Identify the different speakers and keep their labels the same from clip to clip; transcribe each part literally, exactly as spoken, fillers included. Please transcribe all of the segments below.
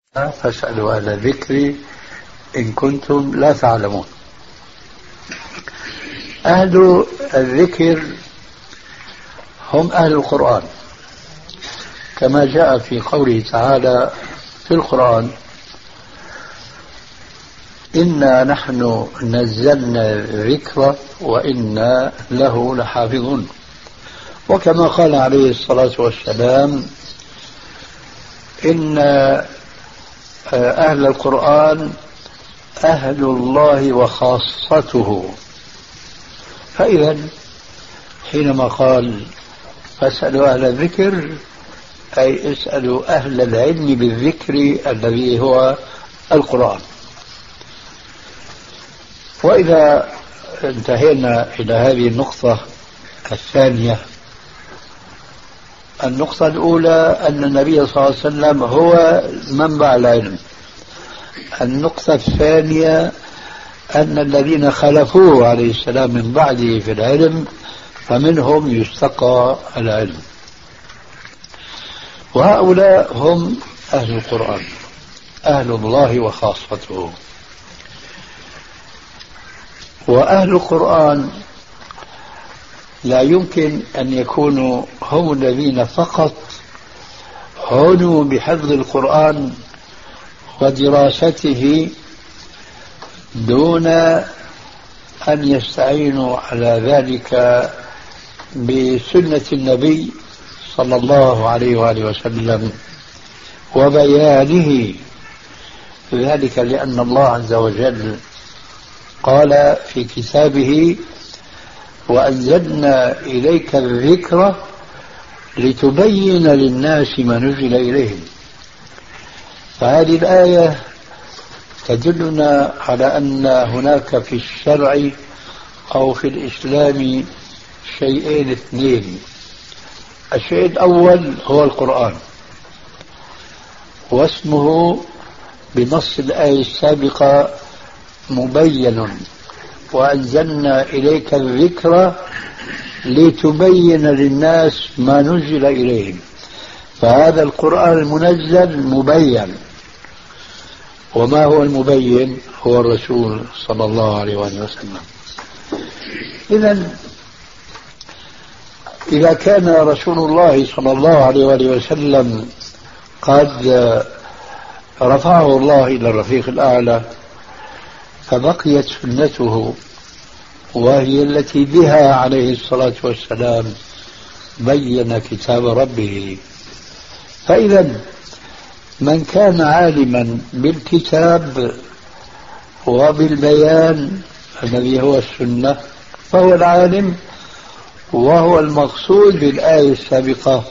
Speaker 1: فاسألوا أهل الذكر إن كنتم لا تعلمون. أهل الذكر هم أهل القرآن، كما جاء في قوله تعالى في القرآن: إنا نحن نزلنا الذكر وإنا له لحافظون. وكما قال عليه الصلاة والسلام: إن أهل القرآن أهل الله وخاصته. فإذا حينما قال فاسألوا أهل الذكر أي اسألوا أهل العلم بالذكر الذي هو القرآن. وإذا انتهينا إلى هذه النقطة الثانية، النقطة الأولى أن النبي صلى الله عليه وسلم هو منبع العلم. النقطة الثانية أن الذين خلفوه عليه السلام من بعده في العلم فمنهم يستقى العلم، وهؤلاء هم أهل القرآن، أهل الله وخاصته. وأهل القرآن لا يمكن أن يكونوا هم الذين فقط عنوا بحفظ القرآن ودراسته دون أن يستعينوا على ذلك بسنة النبي صلى الله عليه وآله وسلم وبيانه. ذلك لأن الله عز وجل قال في كتابه: وأنزلنا إليك الذكر لتبين للناس ما نزل إليهم. فهذه الآية تدلنا على أن هناك في الشرع أو في الإسلام شيئين اثنين. الشيء الأول هو القرآن، واسمه بنص الآية السابقة مبين: وأنزلنا إليك الذكر لتبين للناس ما نزل إليهم. فهذا القرآن المنزل مبين، وما هو المبين؟ هو الرسول صلى الله عليه وسلم. إذن إذا كان رسول الله صلى الله عليه وسلم قد رفعه الله إلى الرفيق الأعلى، فبقيت سنته وهي التي بها عليه الصلاة والسلام بين كتاب ربه. فإذا من كان عالما بالكتاب وبالبيان الذي هو السنة فهو العالم، وهو المقصود بالآية السابقة: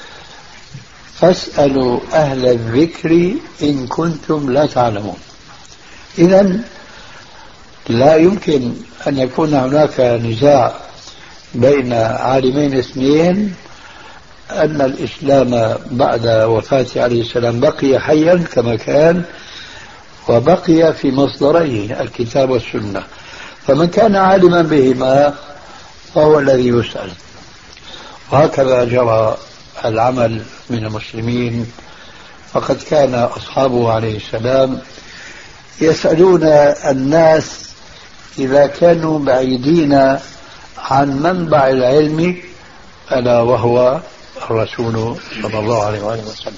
Speaker 1: فاسألوا أهل الذكر إن كنتم لا تعلمون. إذن لا يمكن أن يكون هناك نزاع بين عالمين اثنين أن الإسلام بعد وفاته عليه السلام بقي حيا كما كان، وبقي في مصدريه الكتاب والسنة. فمن كان عالما بهما فهو الذي يسأل. وهكذا جرى العمل من المسلمين، فقد كان أصحابه عليه السلام يسألون الناس إذا كانوا بعيدين عن منبع العلم، ألا وهو الرسول صلى الله عليه وسلم.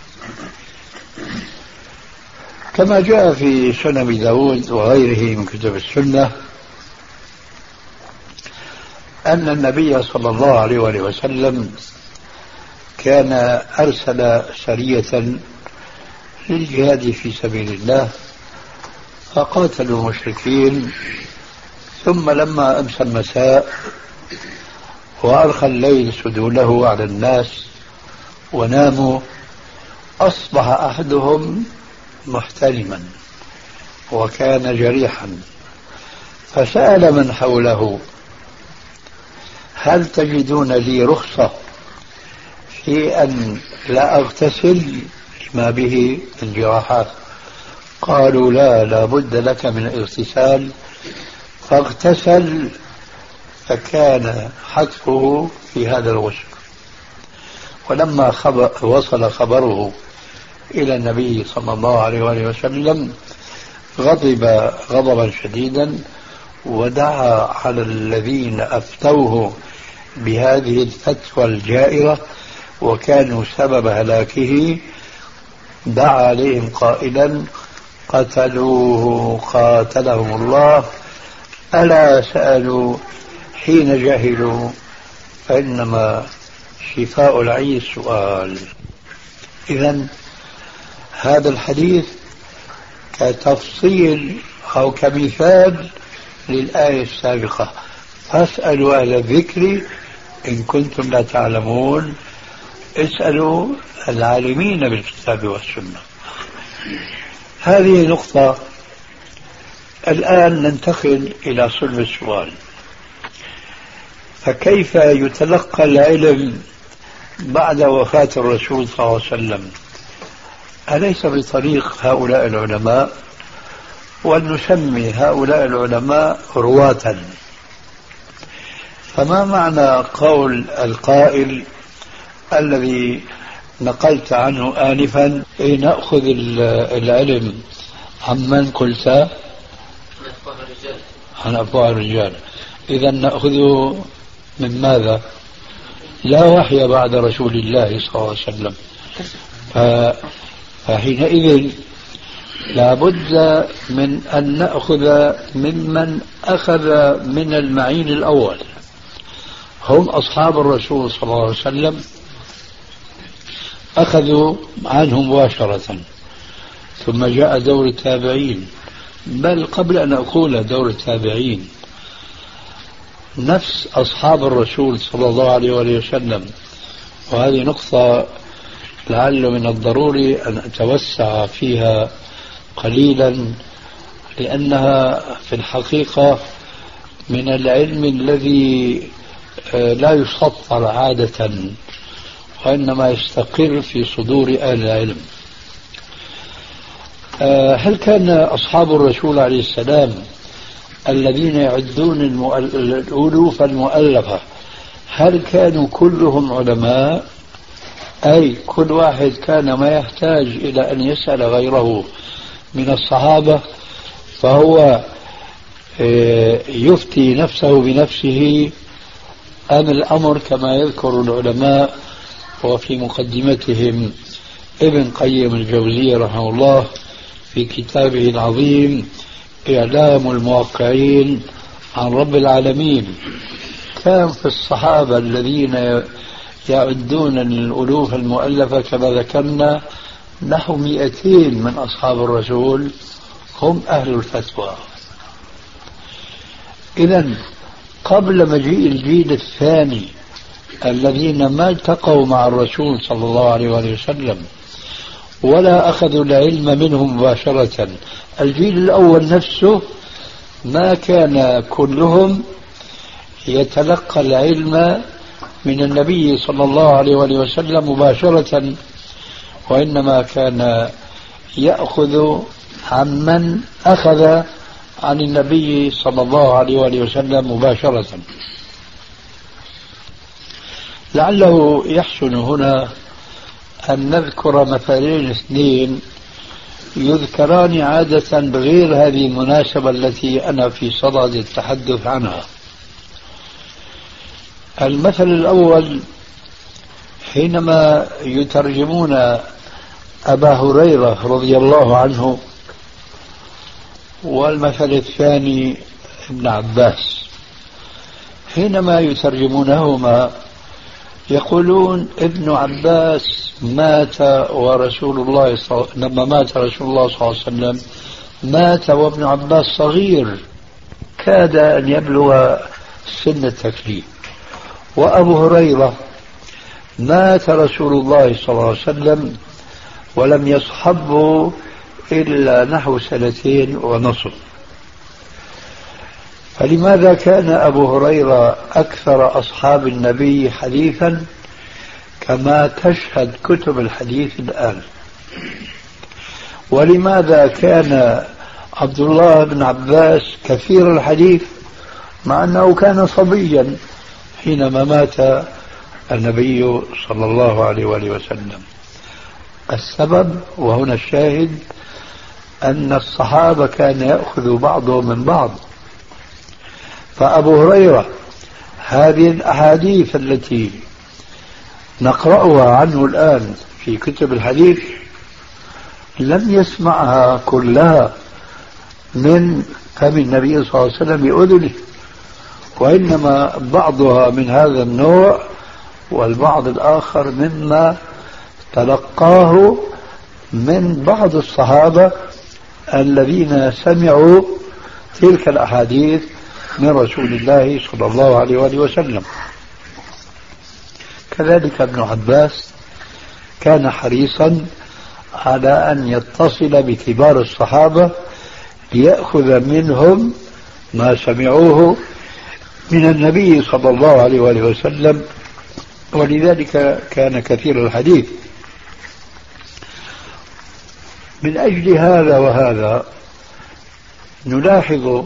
Speaker 1: كما جاء في سنن أبي داود وغيره من كتب السنة أن النبي صلى الله عليه وسلم كان أرسل سرية للجهاد في سبيل الله، فقاتلوا المشركين. ثم لما أمسى المساء وأرخى الليل سدوله على الناس وناموا، أصبح أحدهم محتلما وكان جريحا، فسأل من حوله: هل تجدون لي رخصة في أن لا أغتسل لما به الجراحات؟ قالوا: لا لا بد لك من الاغتسال. فاغتسل، فكان حتفه في هذا الغسل. ولما خبر وصل خبره إلى النبي صلى الله عليه وآله وسلم غضب غضبا شديدا ودعا على الذين أفتوه بهذه الفتوى الجائرة وكانوا سبب هلاكه، دعا عليهم قائلا: قتلوه قاتلهم الله، ألا سألوا حين جهلوا فإنما شفاء العي السؤال. إذن هذا الحديث كتفصيل أو كمثال للآية السابقة: فاسألوا أهل الذكر إن كنتم لا تعلمون، اسألوا العالمين بالكتاب والسنة. هذه نقطة. الآن ننتقل إلى صلب السؤال: فكيف يتلقى العلم بعد وفاة الرسول صلى الله عليه وسلم؟ أليس بطريق هؤلاء العلماء؟ ولنسمي هؤلاء العلماء رواة. فما معنى قول القائل الذي نقلت عنه آنفا: إيه نأخذ العلم عمن قلت؟ عن أفواه الرجال. إذا نأخذه من ماذا؟ لا وحي بعد رسول الله صلى الله عليه وسلم. فحينئذ لا بد من أن نأخذ ممن أخذ من المعين الأول، هم أصحاب الرسول صلى الله عليه وسلم، أخذوا عنهم مباشرة، ثم جاء دور التابعين. بل قبل أن أقول دور التابعين، نفس أصحاب الرسول صلى الله عليه وسلم، وهذه نقطة لعل من الضروري أن أتوسع فيها قليلا، لأنها في الحقيقة من العلم الذي لا يسطر عادة، وإنما يستقر في صدور أهل العلم. هل كان أصحاب الرسول عليه السلام الذين يعدون الألوف المؤلفة هل كانوا كلهم علماء؟ أي كل واحد كان ما يحتاج إلى أن يسأل غيره من الصحابة فهو يفتي نفسه بنفسه، أم الأمر كما يذكر العلماء وفي مقدمتهم ابن قيم الجوزية رحمه الله في كتابه العظيم إعلام الموقعين عن رب العالمين، كان في الصحابة الذين يعدون الألوف المؤلفة كما ذكرنا نحو مئتين من أصحاب الرسول هم أهل الفتوى. إذن قبل مجيء الجيل الثاني الذين ما التقوا مع الرسول صلى الله عليه وسلم ولا أخذوا العلم منه مباشرة، الجيل الأول نفسه ما كان كلهم يتلقى العلم من النبي صلى الله عليه وسلم مباشرة، وإنما كان يأخذ عمن أخذ عن النبي صلى الله عليه وسلم مباشرة. لعله يحسن هنا أن نذكر مثالين اثنين يذكران عادة بغير هذه المناسبة التي أنا في صدد التحدث عنها. المثل الأول حينما يترجمون أبا هريرة رضي الله عنه، والمثل الثاني ابن عباس، حينما يترجمونهما يقولون ابن عباس مات ورسول الله صل... لما مات رسول الله صلى الله عليه وسلم مات وابن عباس صغير كاد أن يبلغ سن التكليف، وأبو هريرة مات رسول الله صلى الله عليه وسلم ولم يصحبه إلا نحو سنتين ونصف. فلماذا كان أبو هريرة أكثر أصحاب النبي حديثا كما تشهد كتب الحديث الآن؟ ولماذا كان عبد الله بن عباس كثير الحديث مع أنه كان صبيا حينما مات النبي صلى الله عليه وآله وسلم؟ السبب وهنا الشاهد أن الصحابة كان يأخذ بعضهم من بعض. فأبو هريرة هذه الأحاديث التي نقرأها عنه الآن في كتب الحديث لم يسمعها كلها من فم النبي صلى الله عليه وسلم بأذنه، وإنما بعضها من هذا النوع والبعض الآخر مما تلقاه من بعض الصحابة الذين سمعوا تلك الأحاديث من رسول الله صلى الله عليه وآله وسلم. كذلك ابن عباس كان حريصا على أن يتصل بكبار الصحابة ليأخذ منهم ما سمعوه من النبي صلى الله عليه وآله وسلم، ولذلك كان كثير الحديث. من أجل هذا وهذا نلاحظ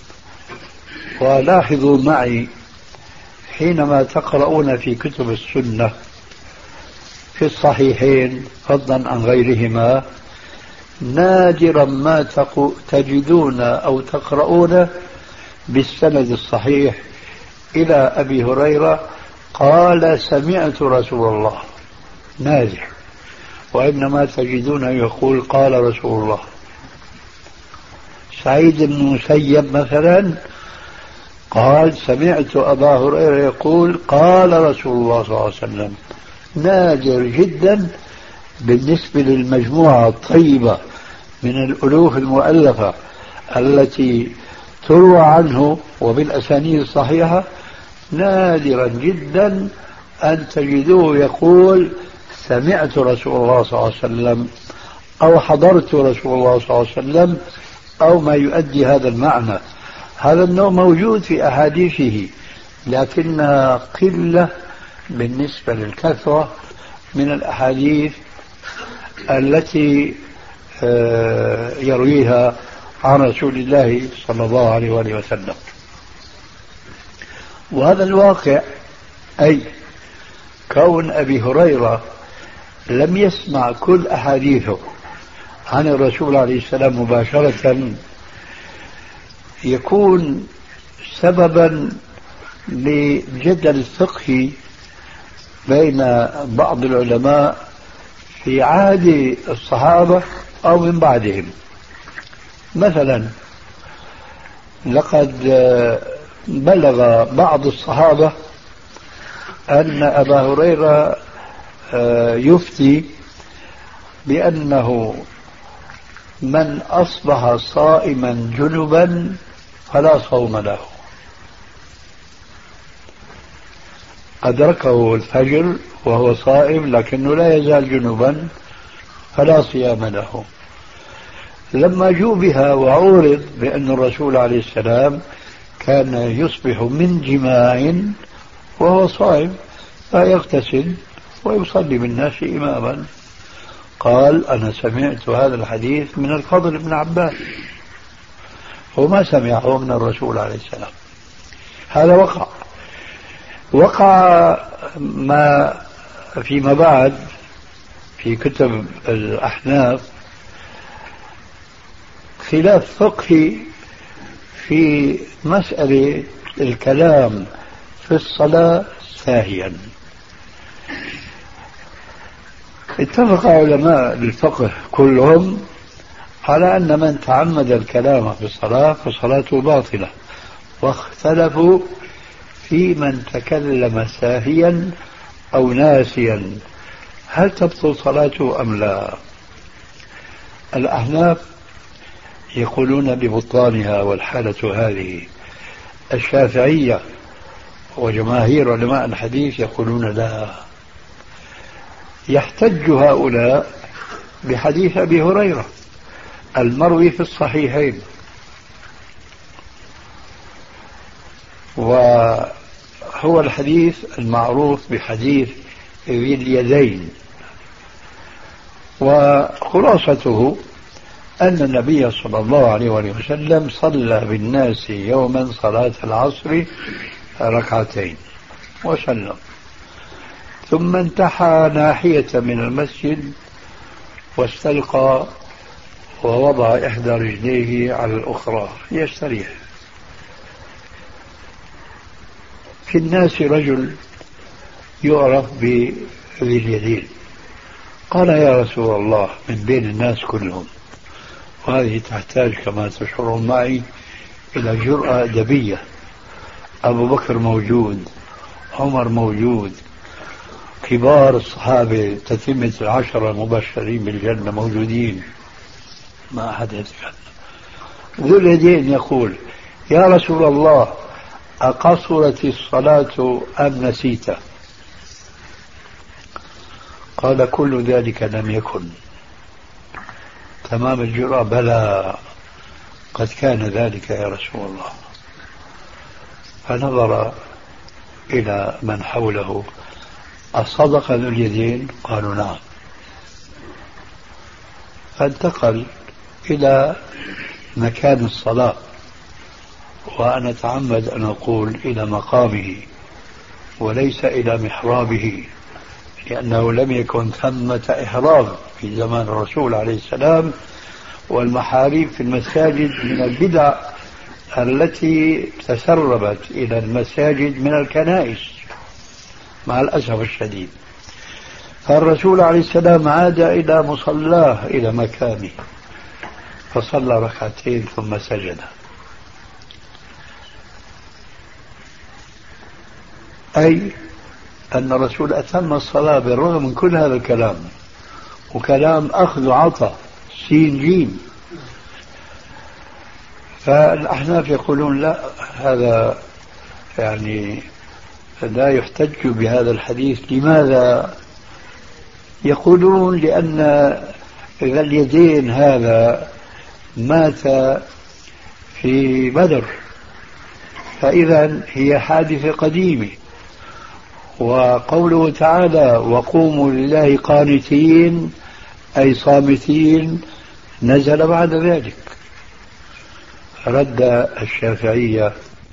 Speaker 1: ولاحظوا معي حينما تقرؤون في كتب السنة في الصحيحين فضلا عن غيرهما نادرا ما تجدون أو تقرؤون بالسند الصحيح إلى أبي هريرة قال سمعت رسول الله، نادر، وإنما تجدون يقول قال رسول الله. سعيد بن المسيب مثلا قال سمعت أبا هريرة يقول قال رسول الله صلى الله عليه وسلم. نادر جدا بالنسبة للمجموعة الطيبة من الألوف المؤلفة التي تروى عنه وبالأسانيد الصحيحة، نادرا جدا أن تجدوه يقول سمعت رسول الله صلى الله عليه وسلم أو حضرت رسول الله صلى الله عليه وسلم أو ما يؤدي هذا المعنى. هذا النوع موجود في أحاديثه لكنها قلة بالنسبة للكثرة من الأحاديث التي يرويها عن رسول الله صلى الله عليه وآله وسلم. وهذا الواقع، أي كون أبي هريرة لم يسمع كل أحاديثه عن الرسول عليه السلام مباشرة، يكون سببا لجدل فقهي بين بعض العلماء في عهد الصحابة أو من بعدهم. مثلا لقد بلغ بعض الصحابة أن أبا هريرة يفتي بأنه من أصبح صائما جنبا فلا صوم له، أدركه الفجر وهو صائم لكنه لا يزال جنبا فلا صيام له. لما جوبها وعورض بأن الرسول عليه السلام كان يصبح من جماع وهو صائم فيغتسل ويصلي بالناس إماما، قال أنا سمعت هذا الحديث من الفضل بن عباس وما سمعه من الرسول عليه السلام. هذا وقع وقع ما فيما بعد في كتب الأحناف خلاف فقهي في مسألة الكلام في الصلاة ساهيا. اتفق علماء الفقه كلهم على أن من تعمد الكلام في الصلاة فصلاته باطلة، واختلفوا في من تكلم ساهيا أو ناسيا هل تبطل صلاته أم لا. الأحناف يقولون ببطلانها والحالة هذه، الشافعية وجماهير علماء الحديث يقولون لا. يحتج هؤلاء بحديث أبي هريرة المروي في الصحيحين، وهو الحديث المعروف بحديث ذي اليدين، وخلاصته أن النبي صلى الله عليه وسلم صلى بالناس يوما صلاة العصر ركعتين وسلم، ثم انتحى ناحية من المسجد واستلقى ووضع إحدى رجليه على الأخرى يستريح. في الناس رجل يعرف بذي اليدين، قال يا رسول الله من بين الناس كلهم، وهذه تحتاج كما تشعرون معي إلى جرأة أدبية. أبو بكر موجود، عمر موجود، كبار الصحابة تتمة العشرة المبشرين بالجنة موجودين، ما أحد يتكلم. ذو اليدين يقول يا رسول الله أقصرت الصلاة أم نسيت؟ قال كل ذلك لم يكن. تمام الجرأة، بلى قد كان ذلك يا رسول الله. فنظر إلى من حوله، أصدق ذو اليدين؟ قالوا نعم. فانتقل إلى مكان الصلاة، وأنا أتعمد أن أقول إلى مقامه وليس إلى محرابه، لأنه لم يكن ثمة إحرام في زمان الرسول عليه السلام، والمحاريب في المساجد من البدع التي تسربت إلى المساجد من الكنائس مع الأسف الشديد. فالرسول عليه السلام عاد إلى مصلاه إلى مكانه فصلى ركعتين ثم سجد. أي أن الرسول أتم الصلاة بالرغم من كل هذا الكلام، وكلام أخذ وعطى سين جيم. فالأحناف يقولون لا، هذا يعني لا يحتج بهذا الحديث. لماذا؟ يقولون لأن ذا اليدين هذا مات في بدر، فإذا هي حادثة قديمة، وقوله تعالى وقوموا لله قانتين أي صامتين نزل بعد ذلك. رد الشافعية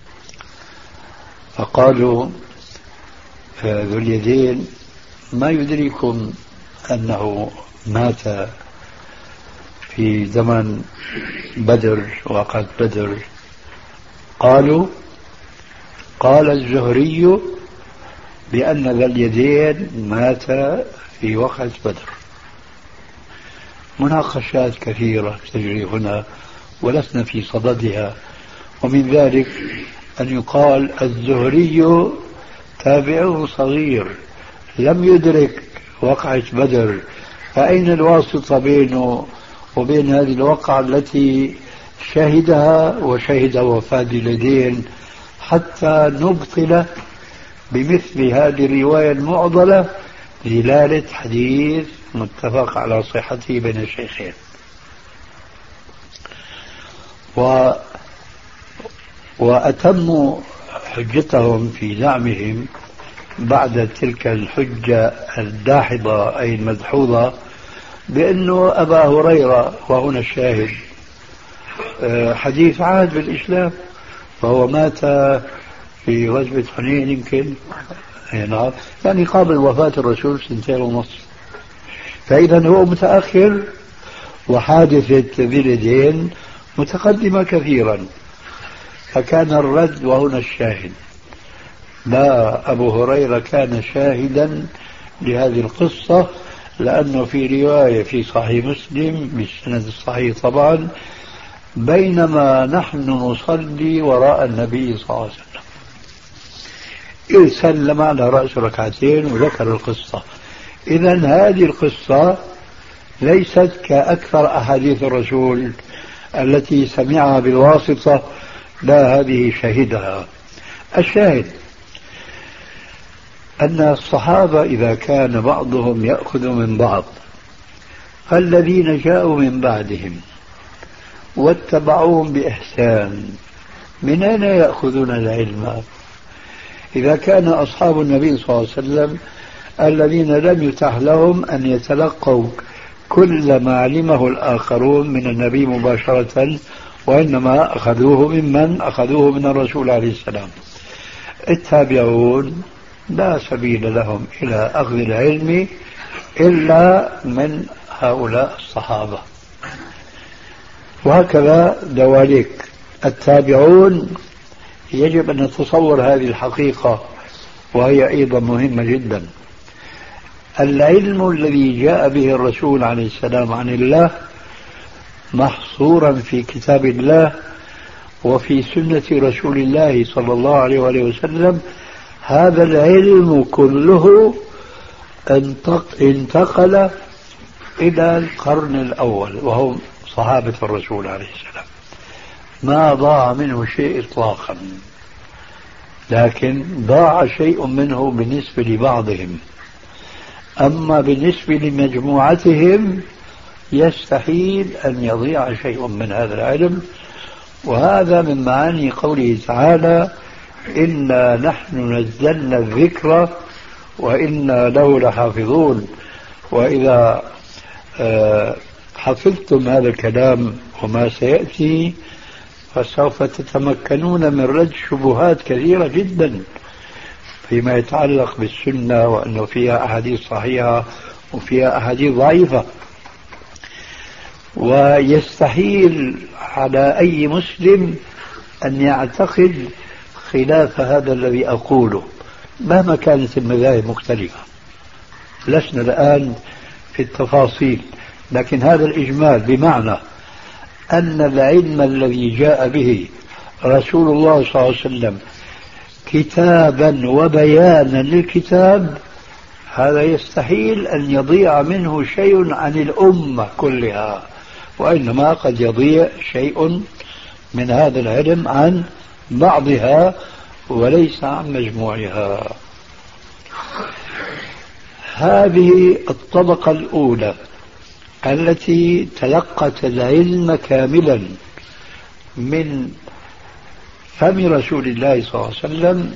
Speaker 1: فقالوا ذو اليدين ما يدريكم أنه مات في زمن بدر وقت بدر؟ قالوا قال الزهري بأن ذا اليدين مات في وقت بدر. مناقشات كثيرة تجري هنا ولسنا في صددها، ومن ذلك أن يقال الزهري تابعه صغير لم يدرك وقعة بدر، فأين الواسطة بينه وبين هذه الوقعة التي شهدها وشهد وفاة اليدين حتى نبطل بمثل هذه الرواية المعضلة دلالة حديث متفق على صحته بين الشيخين. و وأتموا حجتهم في زعمهم بعد تلك الحجة الداحضة أي المدحوظة بأنه أبا هريرة، وهنا الشاهد، حديث عهد بالإسلام، فهو مات في غزوة حنين يمكن يعني قبل وفاة الرسول سنتين ونصف، فإذا هو متأخر وحادثة ذي اليدين متقدمة كثيرا. فكان الرد وهنا الشاهد، لا، أبو هريرة كان شاهدا لهذه القصة، لأنه في رواية في صحيح مسلم بالسند الصحيح طبعا بينما نحن نصلي وراء النبي صلى الله عليه وسلم إذ سلم على رأس ركعتين وذكر القصة. إذا هذه القصة ليست كأكثر أحاديث الرسول التي سمعها بالواسطة، لا، هذه شهدها. الشاهد أن الصحابة إذا كان بعضهم يأخذ من بعض، فالذين جاءوا من بعدهم واتبعوهم بإحسان من أين يأخذون العلم؟ إذا كان أصحاب النبي صلى الله عليه وسلم الذين لم يتح لهم أن يتلقوا كل ما علمه الآخرون من النبي مباشرة، وإنما أخذوه ممن أخذوه من الرسول عليه السلام، التابعون لا سبيل لهم إلى أخذ العلم إلا من هؤلاء الصحابة. وهكذا دواليك التابعون. يجب أن نتصور هذه الحقيقة وهي أيضا مهمة جدا. العلم الذي جاء به الرسول عليه السلام عن الله محصورا في كتاب الله وفي سنة رسول الله صلى الله عليه وآله وسلم. هذا العلم كله انتقل إلى القرن الأول وهم صحابة الرسول عليه السلام. ما ضاع منه شيء إطلاقا، لكن ضاع شيء منه بالنسبة لبعضهم، أما بالنسبة لمجموعتهم يستحيل أن يضيع شيء من هذا العلم. وهذا من معاني قوله تعالى: إنا نحن نزلنا الذكر وإنا له لحافظون. وإذا حفظتم هذا الكلام وما سيأتي فسوف تتمكنون من رد شبهات كثيرة جدا فيما يتعلق بالسنة، وأنه فيها أحاديث صحيحة وفيها أحاديث ضعيفة. ويستحيل على أي مسلم أن يعتقد خلاف هذا الذي أقوله مهما كانت المذاهب مختلفة. لسنا الآن في التفاصيل، لكن هذا الإجمال بمعنى أن العلم الذي جاء به رسول الله صلى الله عليه وسلم كتابا وبيانا للكتاب، هذا يستحيل أن يضيع منه شيء عن الأمة كلها، وإنما قد يضيع شيء من هذا العلم عن بعضها وليس عن مجموعها. هذه الطبقة الأولى التي تلقت العلم كاملا من فم رسول الله صلى الله عليه وسلم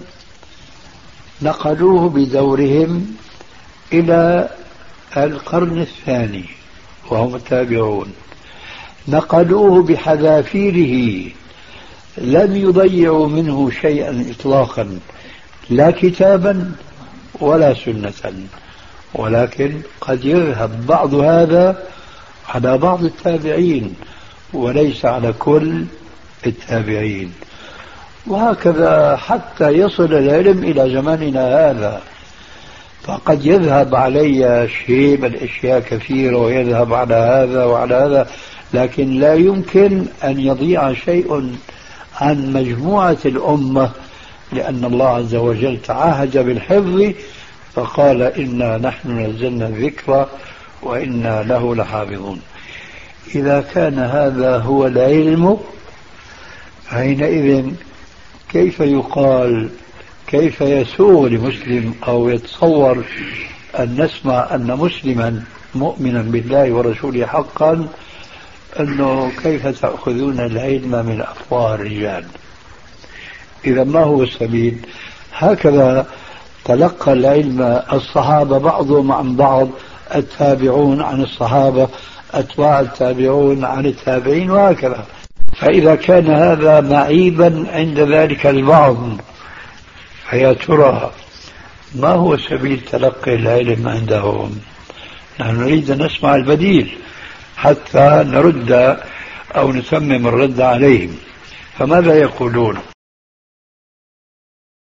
Speaker 1: نقلوه بدورهم إلى القرن الثاني وهم التابعون، نقلوه بحذافيره، لم يضيعوا منه شيئا إطلاقا، لا كتابا ولا سنة، ولكن قد يذهب بعض هذا على بعض التابعين وليس على كل التابعين. وهكذا حتى يصل العلم إلى زماننا هذا، فقد يذهب علي شيء من الأشياء كثيرة ويذهب على هذا وعلى هذا، لكن لا يمكن أن يضيع شيء عن مجموعة الأمة، لأن الله عز وجل تعهد بالحفظ فقال: إنا نحن نزلنا الذكر وإنا له لحافظون. إذا كان هذا هو العلم حينئذ كيف يقال، كيف يسوغ لمسلم أو يتصور أن نسمع أن مسلما مؤمنا بالله ورسوله حقا أنه كيف تأخذون العلم من أفواه الرجال؟ إذا ما هو السبيل؟ هكذا تلقى العلم الصحابة بعضهم عن بعض، التابعون عن الصحابة، أتباع التابعون عن التابعين، وهكذا. فإذا كان هذا معيبا عند ذلك البعض، فيا ترى ما هو سبيل تلقي العلم عندهم؟ نحن نريد أن نسمع البديل حتى نرد أو نتمم الرد عليهم. فماذا يقولون؟